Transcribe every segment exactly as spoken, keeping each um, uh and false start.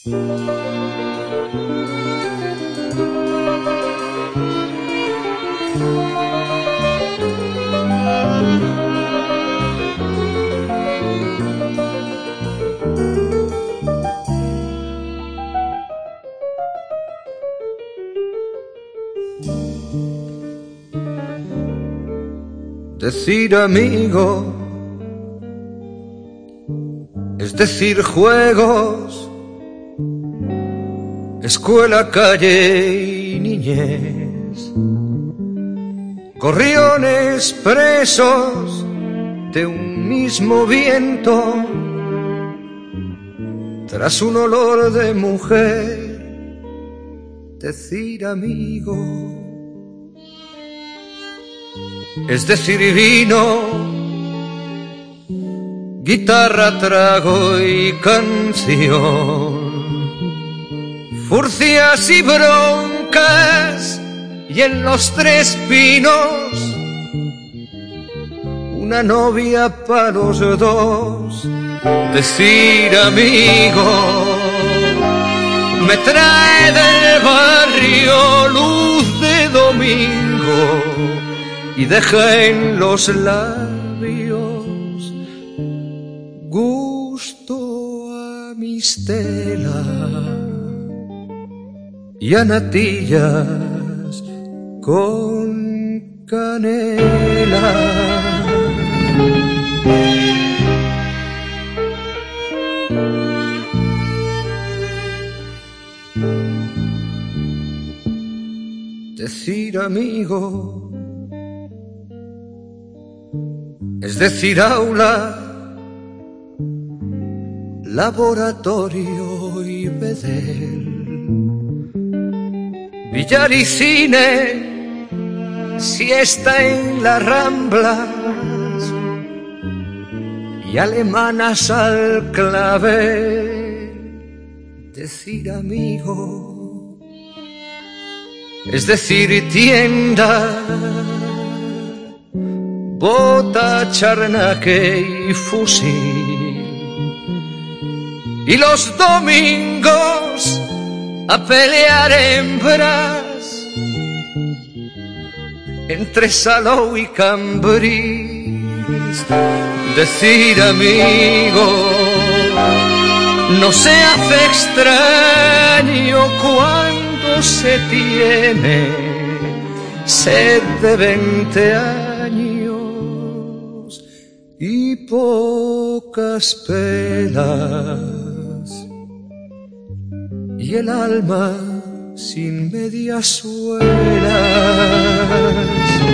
Decir amigo es decir juegos, escuela, calle y niñez, gorriones presos de un mismo viento, tras un olor de mujer. Decir amigo es decir vino, guitarra, trago y canción, furcias y broncas, y en los tres pinos una novia para los dos. Decir amigo me trae del barrio luz de domingo y deja en los labios gusto a mistela y a natillas con canela. Decir amigo es decir aula, laboratorio y bedel, billar y cine, siesta en las Ramblas y alemanas al clavel. Decir amigo es decir tienda, bota, charnaque y fusil, y los domingos a pelear hembras entre Salou y Cambrils. Decir amigo no se hace extraño cuando se tiene sed de veinte años y pocas pelas, y el alma sin medias suelas.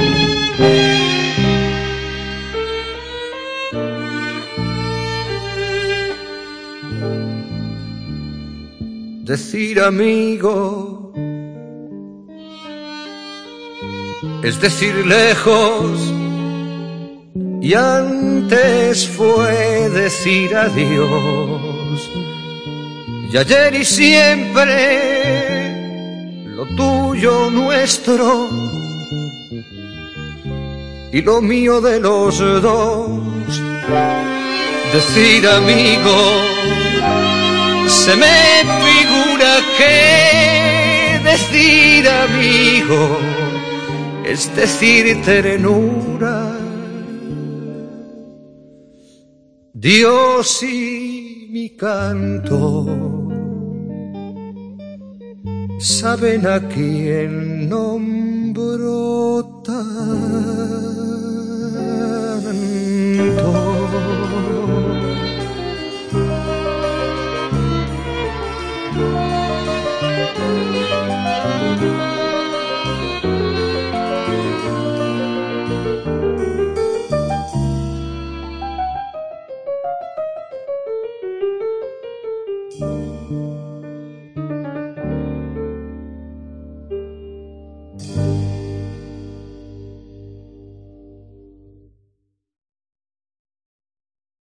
Decir amigo es decir lejos, y antes fue decir adiós, y ayer y siempre lo tuyo nuestro y lo mío de los dos. Decir amigo se me figura que decir amigo es decir ternura. Dios y mi canto saben a quién nombro tal.